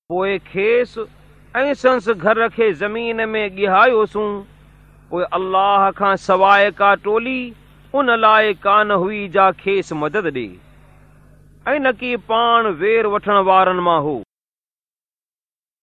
पोइ खेसि ऐं संस घर खे ज़मीन में ॻिहायोसूं। पोइ अल्लाह खां सवाइ का टोली उन लाइ कान हुई जा खेसि मदद ॾे, ऐं न की पाण वेर वठण वारनि मां हो।